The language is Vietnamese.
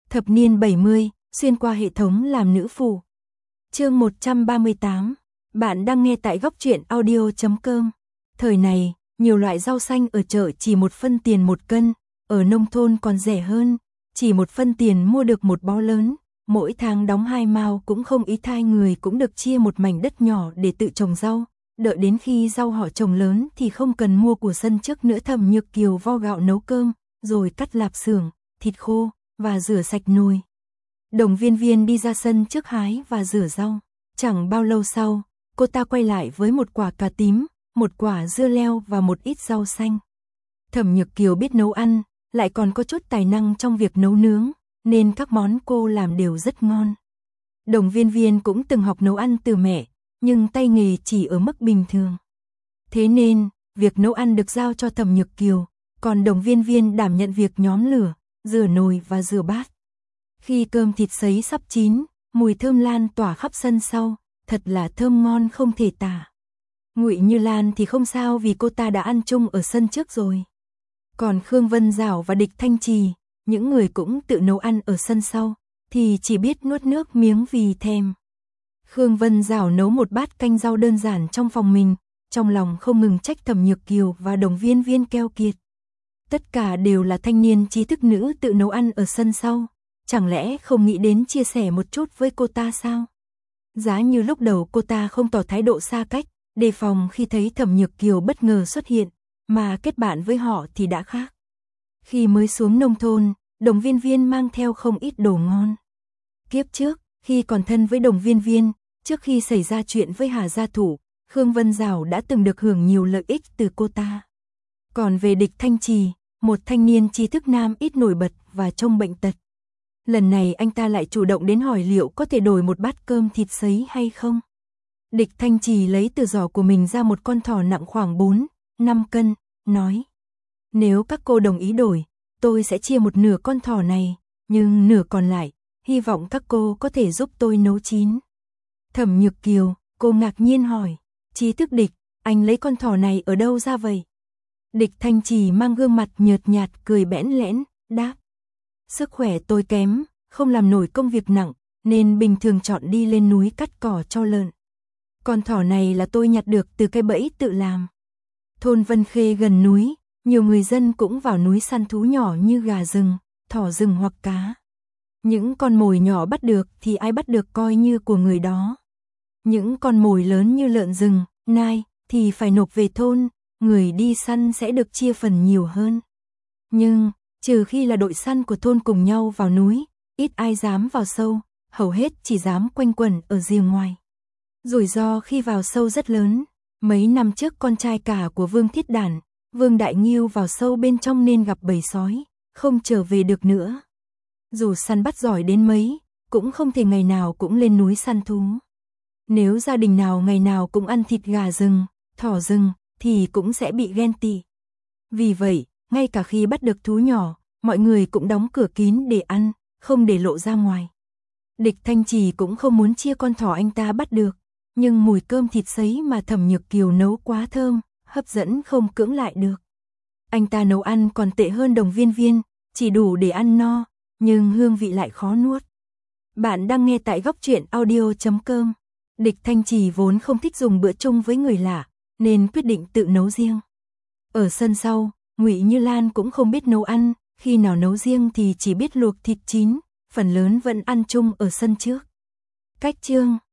Thập niên 70, xuyên qua hệ thống làm nữ phụ. Chương 138. Bạn đang nghe tại góc truyện audio.com. Thời này, nhiều loại rau xanh ở chợ chỉ 1 phân tiền 1 cân, ở nông thôn còn rẻ hơn, chỉ 1 phân tiền mua được một bó lớn, mỗi tháng đóng 2 mao cũng không ít, hai người cũng được chia một mảnh đất nhỏ để tự trồng rau. Đợi đến khi rau họ trồng lớn thì không cần mua của sân trước nữa. Thẩm Nhược Kiều vo gạo nấu cơm, rồi cắt lạp xưởng, thịt khô và rửa sạch nồi. Đồng Viên Viên đi ra sân trước hái và rửa rau. Chẳng bao lâu sau, cô ta quay lại với một quả cà tím, một quả dưa leo và một ít rau xanh. Thẩm Nhược Kiều biết nấu ăn, lại còn có chút tài năng trong việc nấu nướng, nên các món cô làm đều rất ngon. Đồng Viên Viên cũng từng học nấu ăn từ mẹ, nhưng tay nghề chỉ ở mức bình thường. Thế nên, việc nấu ăn được giao cho Thẩm Nhược Kiều, còn Đồng Viên Viên đảm nhận việc nhóm lửa, rửa nồi và rửa bát. Khi cơm thịt sấy sắp chín, mùi thơm lan tỏa khắp sân sau, thật là thơm ngon không thể tả. Ngụy Như Lan thì không sao vì cô ta đã ăn chung ở sân trước rồi. Còn Khương Vân Dảo và Địch Thanh Trì, những người cũng tự nấu ăn ở sân sau, thì chỉ biết nuốt nước miếng vì thèm. Khương Vân Dảo nấu một bát canh rau đơn giản trong phòng mình, trong lòng không ngừng trách Thẩm Nhược Kiều và Đồng Viên Viên keo kiệt. Tất cả đều là thanh niên trí thức nữ tự nấu ăn ở sân sau, chẳng lẽ không nghĩ đến chia sẻ một chút với cô ta sao? Giá như lúc đầu cô ta không tỏ thái độ xa cách, đề phòng khi thấy Thẩm Nhược Kiều bất ngờ xuất hiện, mà kết bạn với họ thì đã khác. Khi mới xuống nông thôn, Đồng Viên Viên mang theo không ít đồ ngon. Kiếp trước, khi còn thân với Đồng Viên Viên, trước khi xảy ra chuyện với Hà gia thủ, Khương Vân Dảo đã từng được hưởng nhiều lợi ích từ cô ta. Còn về Địch Thanh Trì, một thanh niên trí thức nam ít nổi bật và trông bệnh tật. Lần này anh ta lại chủ động đến hỏi liệu có thể đổi một bát cơm thịt sấy hay không. Địch Thanh Trì lấy từ giỏ của mình ra một con thỏ nặng khoảng 4-5 cân, nói: nếu các cô đồng ý đổi, tôi sẽ chia một nửa con thỏ này, nhưng nửa còn lại, hy vọng các cô có thể giúp tôi nấu chín. Thẩm Nhược Kiều, cô ngạc nhiên hỏi: trí thức Địch, anh lấy con thỏ này ở đâu ra vậy? Địch Thanh Trì mang gương mặt nhợt nhạt cười bẽn lẽn, đáp: sức khỏe tôi kém, không làm nổi công việc nặng, nên bình thường chọn đi lên núi cắt cỏ cho lợn. Con thỏ này là tôi nhặt được từ cái bẫy tự làm. Thôn Vân Khê gần núi, nhiều người dân cũng vào núi săn thú nhỏ như gà rừng, thỏ rừng hoặc cá. Những con mồi nhỏ bắt được thì ai bắt được coi như của người đó. Những con mồi lớn như lợn rừng, nai thì phải nộp về thôn, người đi săn sẽ được chia phần nhiều hơn. Nhưng, trừ khi là đội săn của thôn cùng nhau vào núi, ít ai dám vào sâu, hầu hết chỉ dám quanh quẩn ở rìa ngoài. Rủi ro khi vào sâu rất lớn. Mấy năm trước con trai cả của Vương Thiết Đản, Vương Đại Nghiêu vào sâu bên trong nên gặp bầy sói, không trở về được nữa. Dù săn bắt giỏi đến mấy, cũng không thể ngày nào cũng lên núi săn thú. Nếu gia đình nào ngày nào cũng ăn thịt gà rừng, thỏ rừng, thì cũng sẽ bị ghen tị. Vì vậy, ngay cả khi bắt được thú nhỏ, mọi người cũng đóng cửa kín để ăn, không để lộ ra ngoài. Địch Thanh Trì cũng không muốn chia con thỏ anh ta bắt được, nhưng mùi cơm thịt sấy mà Thẩm Nhược Kiều nấu quá thơm, hấp dẫn không cưỡng lại được. Anh ta nấu ăn còn tệ hơn Đồng Viên Viên, chỉ đủ để ăn no, nhưng hương vị lại khó nuốt. Bạn đang nghe tại góc truyện audio.com. Địch Thanh Trì vốn không thích dùng bữa chung với người lạ, nên quyết định tự nấu riêng. Ở sân sau, Ngụy Như Lan cũng không biết nấu ăn, khi nào nấu riêng thì chỉ biết luộc thịt chín, phần lớn vẫn ăn chung ở sân trước. Cách chương